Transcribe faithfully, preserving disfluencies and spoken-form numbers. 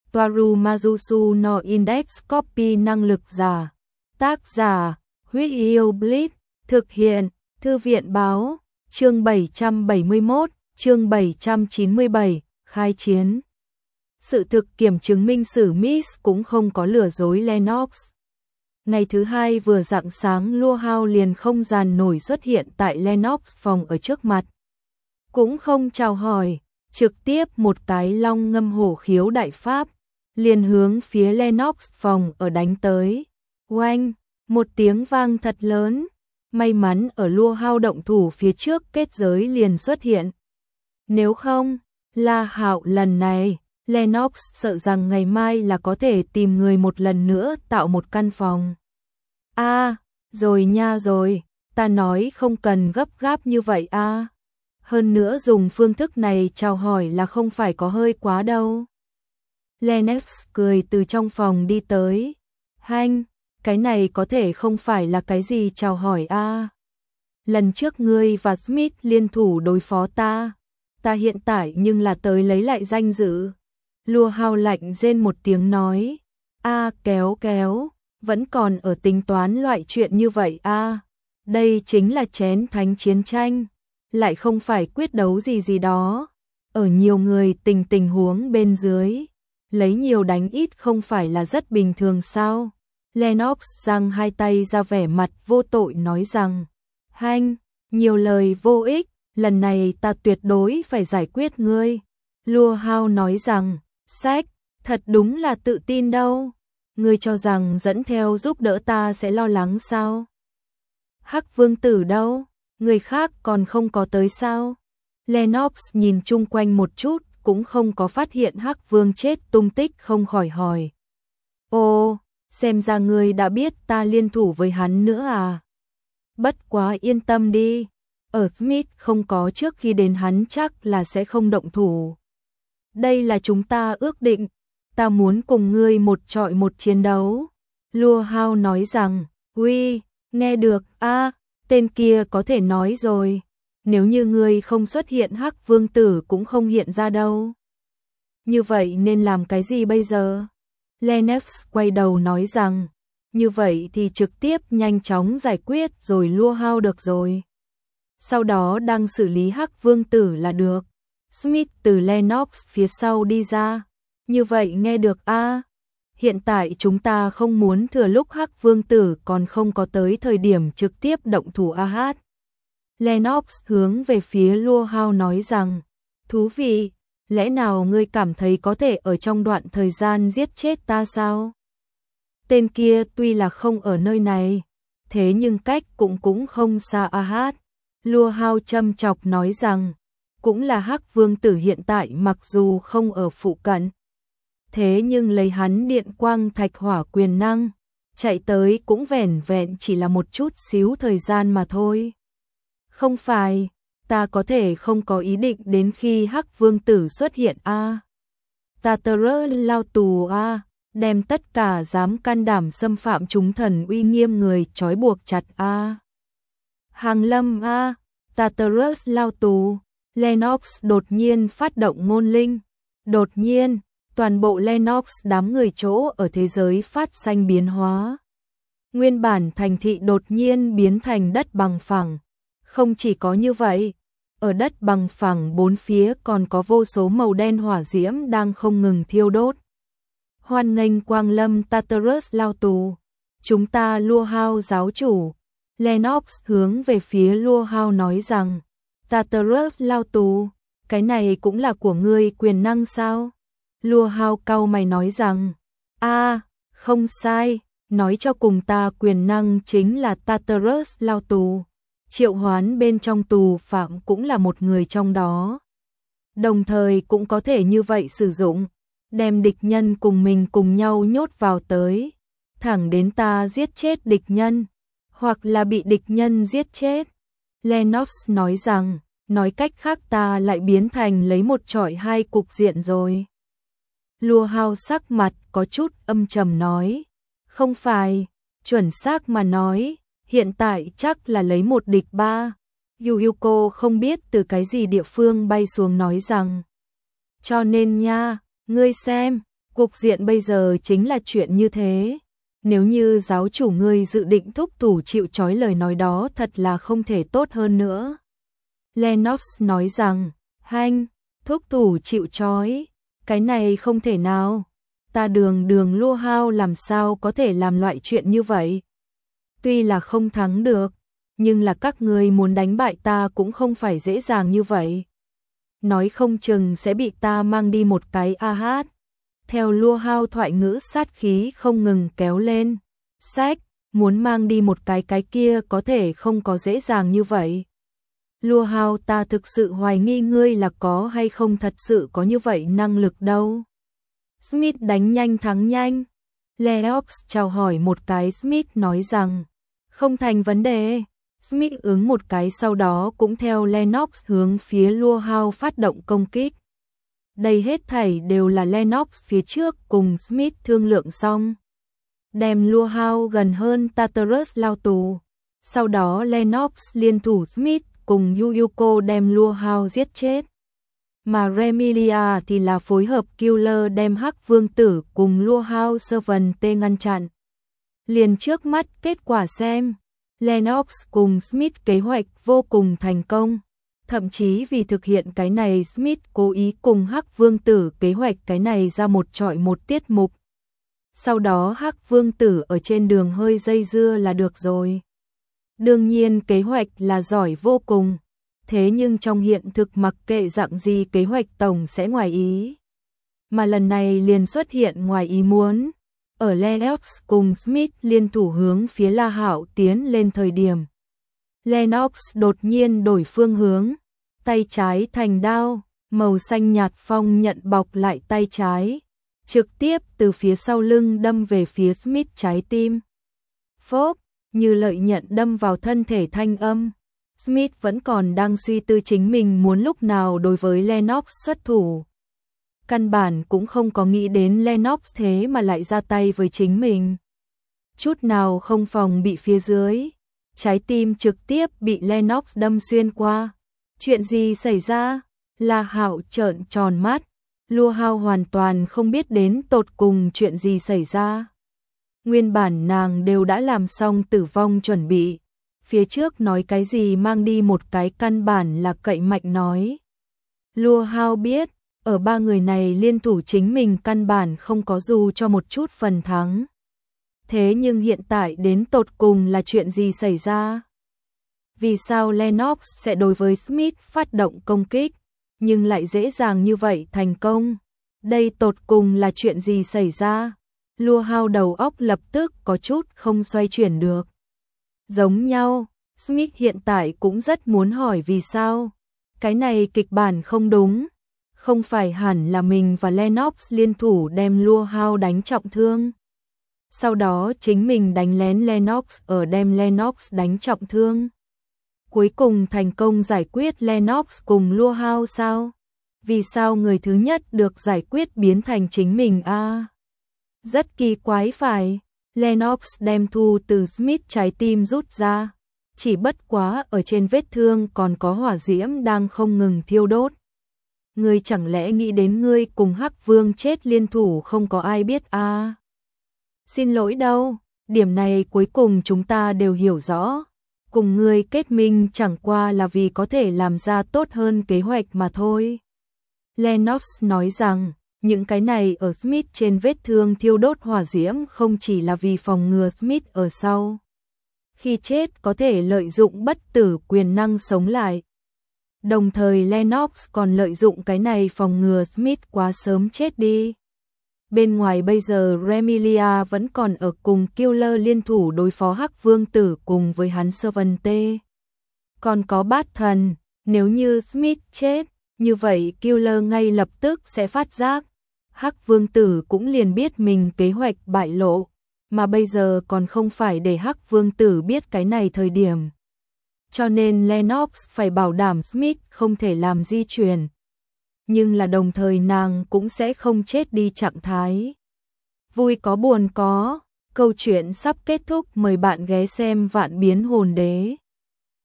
Toaru Majusu no Index Copy năng lực giả. Tác giả, Huyết Yêu Blitz, thực hiện, Thư viện báo, chương bảy trăm bảy mươi mốt, chương bảy trăm chín mươi bảy, khai chiến. Sự thực kiểm chứng minh sử Miss cũng không có lừa dối Lennox. Ngày thứ hai vừa rạng sáng, Lua Hao liền không dàn nổi xuất hiện tại Lennox phòng ở trước mặt. Cũng không chào hỏi, trực tiếp một cái long ngâm hổ khiếu đại pháp, liền hướng phía Lennox phòng ở đánh tới. Oanh, một tiếng vang thật lớn, may mắn ở Lua Hao động thủ phía trước kết giới liền xuất hiện. Nếu không, La Hạo lần này, Lennox sợ rằng ngày mai là có thể tìm người một lần nữa tạo một căn phòng. A, à, rồi nha rồi, ta nói không cần gấp gáp như vậy a. À. Hơn nữa dùng phương thức này chào hỏi là không phải có hơi quá đâu. Lennox cười từ trong phòng đi tới. Hanh, cái này có thể không phải là cái gì chào hỏi a. À. Lần trước ngươi và Smith liên thủ đối phó ta, ta hiện tại nhưng là tới lấy lại danh dự. Lua Hao lạnh rên một tiếng nói. A à, kéo kéo, vẫn còn ở tính toán loại chuyện như vậy a. À. Đây chính là chén thánh chiến tranh, lại không phải quyết đấu gì gì đó. Ở nhiều người tình tình huống bên dưới, lấy nhiều đánh ít không phải là rất bình thường sao? Lennox giang hai tay ra vẻ mặt vô tội nói rằng, hanh, nhiều lời vô ích, lần này ta tuyệt đối phải giải quyết ngươi. Lua Hao nói rằng, sách, thật đúng là tự tin đâu. Ngươi cho rằng dẫn theo giúp đỡ ta sẽ lo lắng sao? Hắc Vương tử đâu? Người khác còn không có tới sao? Lennox nhìn chung quanh một chút, cũng không có phát hiện Hắc Vương chết tung tích, không khỏi hỏi. Ồ, xem ra ngươi đã biết ta liên thủ với hắn nữa à? Bất quá yên tâm đi, ở Smith không có trước khi đến hắn chắc là sẽ không động thủ. Đây là chúng ta ước định, ta muốn cùng ngươi một trọi một chiến đấu. Lua Hao nói rằng, uy, nghe được, a, à, tên kia có thể nói rồi, nếu như ngươi không xuất hiện Hắc Vương tử cũng không hiện ra đâu. Như vậy nên làm cái gì bây giờ? Lennox quay đầu nói rằng, như vậy thì trực tiếp nhanh chóng giải quyết rồi Lua Hao được rồi. Sau đó đang xử lý Hắc Vương tử là được. Smith từ Lennox phía sau đi ra. Như vậy nghe được a. À, hiện tại chúng ta không muốn thừa lúc Hắc Vương tử còn không có tới thời điểm trực tiếp động thủ a hát. Lennox hướng về phía Lua Hao nói rằng, thú vị, lẽ nào ngươi cảm thấy có thể ở trong đoạn thời gian giết chết ta sao? Tên kia tuy là không ở nơi này, thế nhưng cách cũng cũng không xa a hát. Lua Hao châm chọc nói rằng, cũng là Hắc Vương tử hiện tại mặc dù không ở phụ cận, thế nhưng lấy hắn điện quang thạch hỏa quyền năng, chạy tới cũng vẻn vẹn chỉ là một chút xíu thời gian mà thôi. Không phải, ta có thể không có ý định đến khi Hắc Vương tử xuất hiện a. À. Ta tơ rơ lao tù a, à, đem tất cả dám can đảm xâm phạm chúng thần uy nghiêm người trói buộc chặt a. À. Hàng lâm a, à, ta tơ rơ lao tù. Lennox đột nhiên phát động ngôn linh. Đột nhiên, toàn bộ Lennox đám người chỗ ở thế giới phát sinh biến hóa. Nguyên bản thành thị đột nhiên biến thành đất bằng phẳng. Không chỉ có như vậy, ở đất bằng phẳng bốn phía còn có vô số màu đen hỏa diễm đang không ngừng thiêu đốt. Hoan nghênh quang lâm Tartarus lao tù. Chúng ta Lua Hao giáo chủ. Lennox hướng về phía Lua Hao nói rằng, Tartarus lao tù, cái này cũng là của ngươi quyền năng sao? Lua Hao cau mày nói rằng, a, à, không sai, nói cho cùng ta quyền năng chính là Tartarus lao tù. Triệu hoán bên trong tù phạm cũng là một người trong đó. Đồng thời cũng có thể như vậy sử dụng, đem địch nhân cùng mình cùng nhau nhốt vào tới, thẳng đến ta giết chết địch nhân, hoặc là bị địch nhân giết chết. Lennox nói rằng, nói cách khác ta lại biến thành lấy một chọi hai cục diện rồi. Lua Hao sắc mặt có chút âm trầm nói, không phải, chuẩn xác mà nói, hiện tại chắc là lấy một địch ba. Yuyuko không biết từ cái gì địa phương bay xuống nói rằng, cho nên nha, ngươi xem, Cục diện bây giờ chính là chuyện như thế. Nếu như giáo chủ ngươi dự định thúc thủ chịu trói, lời nói đó thật là không thể tốt hơn nữa. Lennox nói rằng, hanh, thúc thủ chịu trói, cái này không thể nào. Ta đường đường Lua Hao làm sao có thể làm loại chuyện như vậy. Tuy là không thắng được, nhưng là các ngươi muốn đánh bại ta cũng không phải dễ dàng như vậy. Nói không chừng sẽ bị ta mang đi một cái a hát. Theo Lua Hao thoại ngữ, sát khí không ngừng kéo lên. Sách, muốn mang đi một cái cái kia có thể không có dễ dàng như vậy. Lua Hao, ta thực sự hoài nghi ngươi là có hay không thật sự có như vậy năng lực đâu. Smith đánh nhanh thắng nhanh. Lennox chào hỏi một cái, Smith nói rằng, không thành vấn đề. Smith ứng một cái, sau đó cũng theo Lennox hướng phía Lua Hao phát động công kích. Đây hết thảy đều là Lennox phía trước cùng Smith thương lượng xong. Đem Lua Hao gần hơn Tartarus lao tù. Sau đó Lennox liên thủ Smith cùng Yuyuko đem Lua Hao giết chết. Mà Remilia thì là phối hợp Killer đem Hắc Vương Tử cùng Lua Hao Servante ngăn chặn. Liền trước mắt kết quả xem, Lennox cùng Smith kế hoạch vô cùng thành công. Thậm chí vì thực hiện cái này, Smith cố ý cùng Hắc Vương Tử kế hoạch cái này ra một trọi một tiết mục. Sau đó Hắc Vương Tử ở trên đường hơi dây dưa là được rồi. Đương nhiên kế hoạch là giỏi vô cùng. Thế nhưng trong hiện thực mặc kệ dạng gì kế hoạch tổng sẽ ngoài ý. Mà lần này liền xuất hiện ngoài ý muốn. Ở Lennox cùng Smith liên thủ hướng phía La Hạo tiến lên thời điểm, Lennox đột nhiên đổi phương hướng, tay trái thành đao, màu xanh nhạt phong nhận bọc lại tay trái, trực tiếp từ phía sau lưng đâm về phía Smith trái tim. Phốp, như lợi nhận đâm vào thân thể thanh âm. Smith vẫn còn đang suy tư chính mình muốn lúc nào đối với Lennox xuất thủ. Căn bản cũng không có nghĩ đến Lennox thế mà lại ra tay với chính mình. Chút nào không phòng bị phía dưới. Trái tim trực tiếp bị Lennox đâm xuyên qua. Chuyện gì xảy ra? La Hạo trợn tròn mắt. Lua Hao hoàn toàn không biết đến tột cùng chuyện gì xảy ra. Nguyên bản nàng đều đã làm xong tử vong chuẩn bị. Phía trước nói cái gì mang đi một cái căn bản là cậy mạnh nói. Lua Hao biết, ở ba người này liên thủ chính mình căn bản không có dù cho một chút phần thắng. Thế nhưng hiện tại đến tột cùng là chuyện gì xảy ra? Vì sao Lennox sẽ đối với Smith phát động công kích, nhưng lại dễ dàng như vậy thành công? Đây tột cùng là chuyện gì xảy ra? Lua Hao đầu óc lập tức có chút không xoay chuyển được. Giống nhau, Smith hiện tại cũng rất muốn hỏi vì sao. Cái này kịch bản không đúng. Không phải hẳn là mình và Lennox liên thủ đem Lua Hao đánh trọng thương. Sau đó chính mình đánh lén Lennox ở đem Lennox đánh trọng thương. Cuối cùng thành công giải quyết Lennox cùng Lua Hao sao? Vì sao người thứ nhất được giải quyết biến thành chính mình a? À, rất kỳ quái phải. Lennox đem thu từ Smith trái tim rút ra. Chỉ bất quá ở trên vết thương còn có hỏa diễm đang không ngừng thiêu đốt. Ngươi chẳng lẽ nghĩ đến ngươi cùng Hắc Vương chết liên thủ không có ai biết à? Xin lỗi đâu, điểm này cuối cùng chúng ta đều hiểu rõ. Cùng ngươi kết minh chẳng qua là vì có thể làm ra tốt hơn kế hoạch mà thôi. Lennox nói rằng, những cái này ở Smith trên vết thương thiêu đốt hỏa diễm không chỉ là vì phòng ngừa Smith ở sau. Khi chết có thể lợi dụng bất tử quyền năng sống lại. Đồng thời Lennox còn lợi dụng cái này phòng ngừa Smith quá sớm chết đi. Bên ngoài bây giờ Remilia vẫn còn ở cùng Killer liên thủ đối phó Hắc Vương Tử cùng với hắn Servante. Còn có Bát Thần, nếu như Smith chết, như vậy Killer ngay lập tức sẽ phát giác. Hắc Vương Tử cũng liền biết mình kế hoạch bại lộ, mà bây giờ còn không phải để Hắc Vương Tử biết cái này thời điểm. Cho nên Lennox phải bảo đảm Smith không thể làm di chuyển. Nhưng là đồng thời nàng cũng sẽ không chết đi trạng thái. Vui có buồn có, câu chuyện sắp kết thúc, mời bạn ghé xem Vạn Biến Hồn Đế.